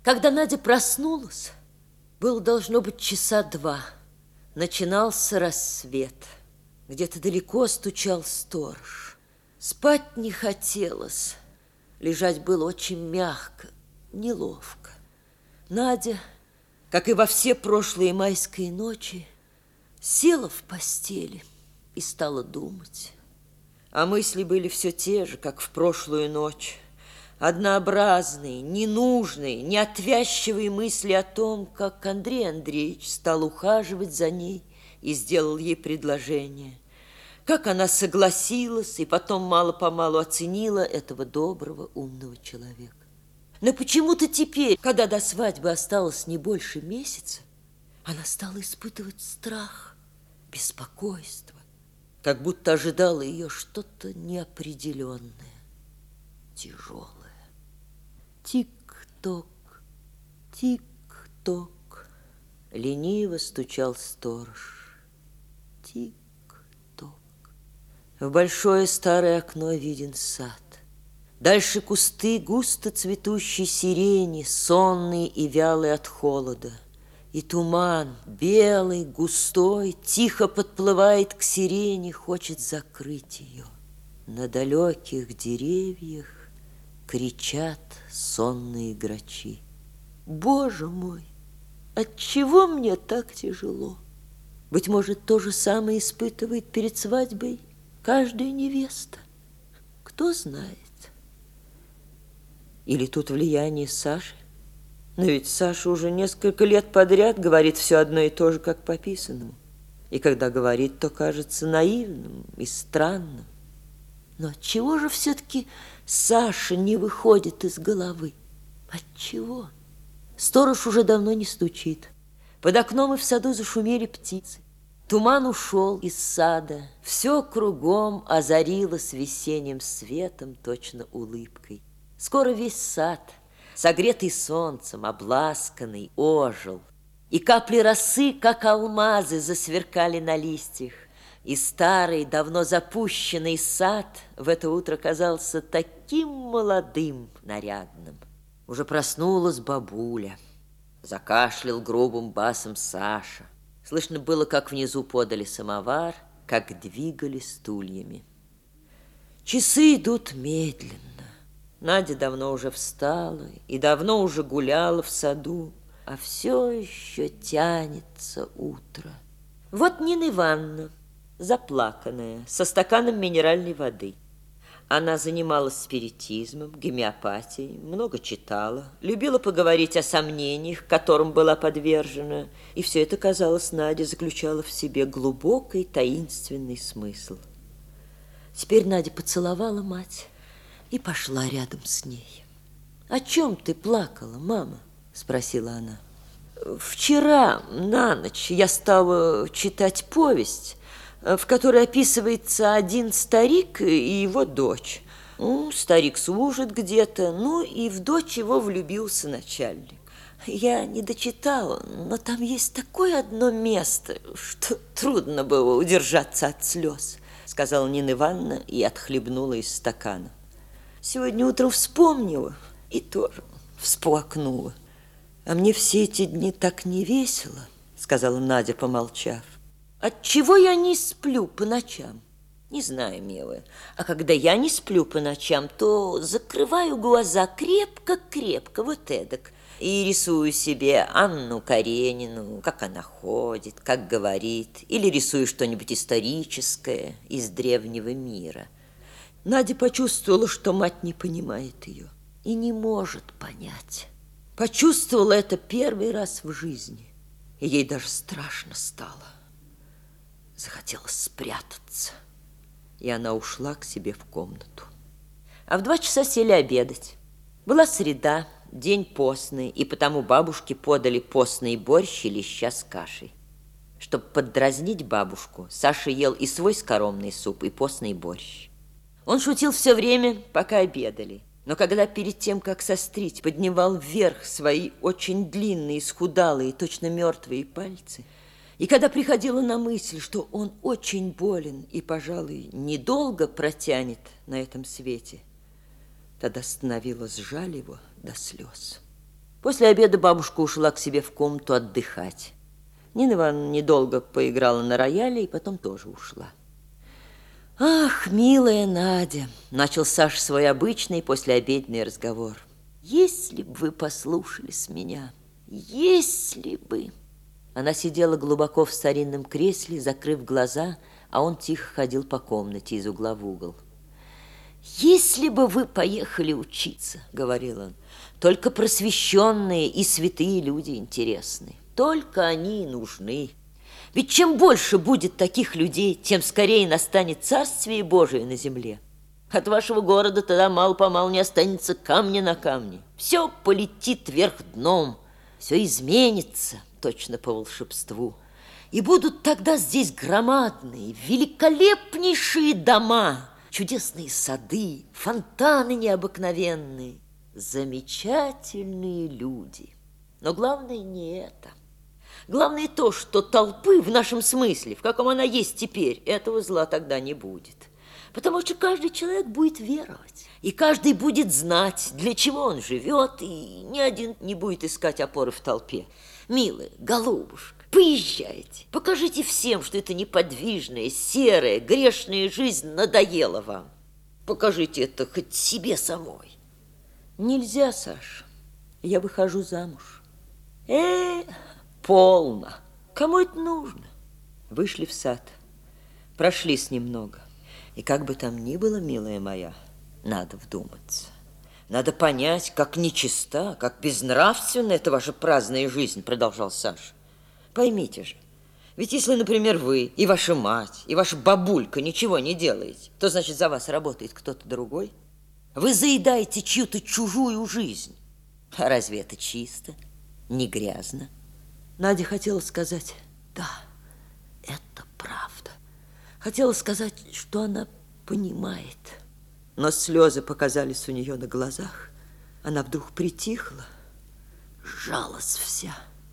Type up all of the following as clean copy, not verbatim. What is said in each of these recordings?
Когда Надя проснулась, было должно быть часа 2. Начинался рассвет. Где-то далеко стучал сторож. Спать не хотелось. Лежать было очень мягко, неловко. Надя, как и во все прошлые майские ночи, села в постели и стала думать. А мысли были все те же, как в прошлую ночь. Однообразные, ненужные, неотвязчивые мысли о том, как Андрей Андреевич стал ухаживать за ней и сделал ей предложение. Как она согласилась и потом мало-помалу оценила этого доброго, умного человека. Но почему-то теперь, когда до свадьбы осталось не больше месяца, она стала испытывать страх, беспокойство, как будто ожидало ее что-то неопределенное, тяжелое. Тик-ток, тик-ток, лениво стучал сторож. Тик-ток. В большое старое окно виден сад. Дальше кусты густо цветущей сирени, сонные и вялые от холода. И туман, белый, густой, тихо подплывает к сирени, хочет закрыть ее. На далеких деревьях кричат сонные грачи. Боже мой, отчего мне так тяжело? Быть может, то же самое испытывает перед свадьбой каждая невеста. Кто знает? Или тут влияние Саши? Но ведь Саша уже несколько лет подряд говорит все одно и то же, как по писанному. И когда говорит, то кажется наивным и странным. Но отчего же все-таки Саша не выходит из головы? Отчего? Сторож уже давно не стучит. Под окном и в саду зашумели птицы. Туман ушел из сада. Все кругом озарилось весенним светом, точно улыбкой. Скоро весь сад, согретый солнцем, обласканный, ожил. И капли росы, как алмазы, засверкали на листьях. И старый, давно запущенный сад в это утро казался таким молодым, нарядным. Уже проснулась бабуля. Закашлял грубым басом Саша. Слышно было, как внизу подали самовар, как двигали стульями. Часы идут медленно. Надя давно уже встала и давно уже гуляла в саду, а все еще тянется утро. Вот Нина Ивановна, заплаканная, со стаканом минеральной воды. Она занималась спиритизмом, гомеопатией, много читала, любила поговорить о сомнениях, которым была подвержена, и все это, казалось, Наде заключало в себе глубокий таинственный смысл. Теперь Надя поцеловала мать и пошла рядом с ней. «О чем ты плакала, мама?» – спросила она. «Вчера на ночь я стала читать повесть, в которой описывается один старик и его дочь. Старик служит где-то, и в дочь его влюбился начальник. Я не дочитала, но там есть такое одно место, что трудно было удержаться от слез», сказала Нина Ивановна и отхлебнула из стакана. «Сегодня утром вспомнила и тоже всплакнула. А мне все эти дни так не весело», сказала Надя, помолчав. «Отчего я не сплю по ночам? Не знаю, милая. А когда я не сплю по ночам, то закрываю глаза крепко-крепко, вот эдак, и рисую себе Анну Каренину, как она ходит, как говорит, или рисую что-нибудь историческое из древнего мира». Надя почувствовала, что мать не понимает ее и не может понять. Почувствовала это первый раз в жизни, и ей даже страшно стало. Захотелось спрятаться, и она ушла к себе в комнату. А в 2 часа сели обедать. Была среда, день постный, и потому бабушке подали постный борщ и леща с кашей. Чтобы поддразнить бабушку, Саша ел и свой скоромный суп, и постный борщ. Он шутил все время, пока обедали. Но когда перед тем, как сострить, поднимал вверх свои очень длинные, исхудалые, точно мертвые пальцы, и когда приходила на мысль, что он очень болен и, пожалуй, недолго протянет на этом свете, тогда становилось жаль его до слез. После обеда бабушка ушла к себе в комнату отдыхать. Нина Ивановна недолго поиграла на рояле и потом тоже ушла. «Ах, милая Надя!» – начал Саша свой обычный послеобеденный разговор. «Если бы вы послушались меня, если бы...» Она сидела глубоко в старинном кресле, закрыв глаза, а он тихо ходил по комнате из угла в угол. «Если бы вы поехали учиться, — говорил он, — только просвещенные и святые люди интересны, только они и нужны. Ведь чем больше будет таких людей, тем скорее настанет Царствие Божие на земле. От вашего города тогда мало-помалу не останется камня на камне. Все полетит вверх дном, все изменится точно по волшебству. И будут тогда здесь громадные, великолепнейшие дома, чудесные сады, фонтаны необыкновенные, замечательные люди. Но главное не это. Главное то, что толпы в нашем смысле, в каком она есть теперь, этого зла тогда не будет. Потому что каждый человек будет веровать, и каждый будет знать, для чего он живет, и ни один не будет искать опоры в толпе. Милая голубушка, поезжайте, покажите всем, что эта неподвижная, серая, грешная жизнь надоела вам. Покажите это хоть себе самой. Нельзя, Саша, я выхожу замуж. Полно. Кому это нужно? Вышли в сад, прошлись немного. И как бы там ни было, милая моя, надо вдуматься. Надо понять, как нечиста, как безнравственна эта ваша праздная жизнь, продолжал Саша. Поймите же, ведь если, например, вы и ваша мать, и ваша бабулька ничего не делаете, то, значит, за вас работает кто-то другой. Вы заедаете чью-то чужую жизнь. А разве это чисто, не грязно? Надя хотела сказать, да, это правда. Хотела сказать, что она понимает. Но слезы показались у нее на глазах. Она вдруг притихла, сжалась вся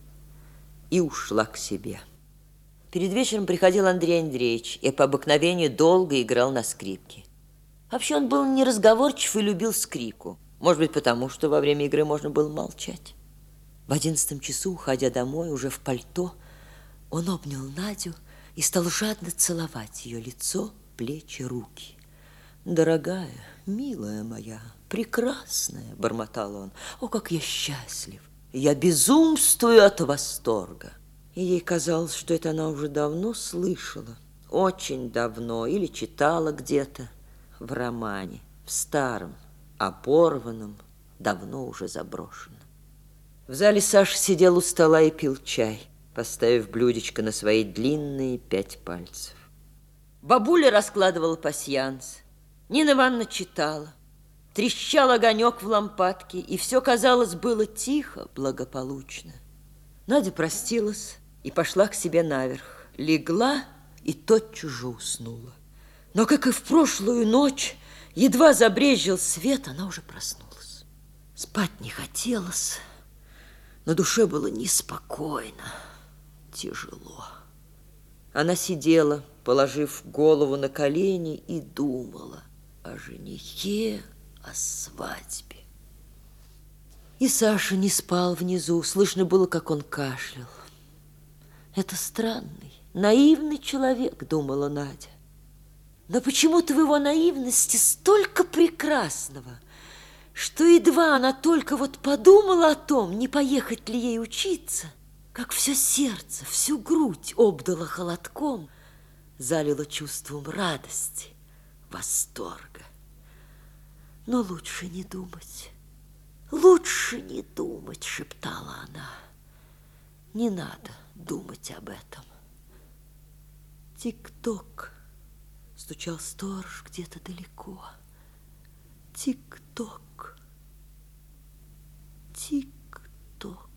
и ушла к себе. Перед вечером приходил Андрей Андреевич и по обыкновению долго играл на скрипке. Вообще он был неразговорчив и любил скрипку. Может быть, потому что во время игры можно было молчать. В 11 часу, уходя домой, уже в пальто, он обнял Надю и стал жадно целовать ее лицо, плечи, руки. «Дорогая, милая моя, прекрасная!» – бормотал он. «О, как я счастлив! Я безумствую от восторга!» И ей казалось, что это она уже давно слышала, очень давно, или читала где-то в романе, в старом, оборванном, давно уже заброшенном. В зале Саша сидел у стола и пил чай, поставив блюдечко на свои длинные 5 пальцев. Бабуля раскладывала пасьянс. Нина Ивановна читала. Трещал огонек в лампадке, и все, казалось, было тихо, благополучно. Надя простилась и пошла к себе наверх. Легла и тотчас же уснула. Но, как и в прошлую ночь, едва забрезжил свет, она уже проснулась. Спать не хотелось. На душе было неспокойно, тяжело. Она сидела, положив голову на колени, и думала о женихе, о свадьбе. И Саша не спал внизу, слышно было, как он кашлял. Это странный, наивный человек, думала Надя. Но почему-то в его наивности столько прекрасного, что едва она только вот подумала о том, не поехать ли ей учиться, как все сердце, всю грудь обдало холодком, залило чувством радости, восторга. Но лучше не думать, шептала она. Не надо думать об этом. Тик-ток, стучал сторож где-то далеко. Тик-ток. Тик-ток.